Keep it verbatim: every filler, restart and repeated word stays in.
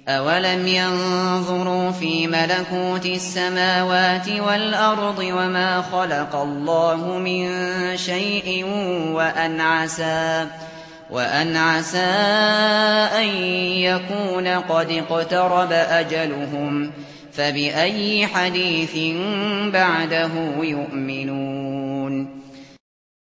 أَوَلَمْ يَنظُرُوا فِي مَلَكُوتِ السَّمَاوَاتِ وَالْأَرْضِ وَمَا خَلَقَ اللَّهُ مِن شَيْءٍ وَأَنْ عَسَىٰ وَأَنْ عَسَىٰ أَن يَكُونَ قَدِ اقْتَرَبَ أَجَلُهُمْ فَبِأَيِّ حَدِيثٍ بَعْدَهُ يُؤْمِنُونَ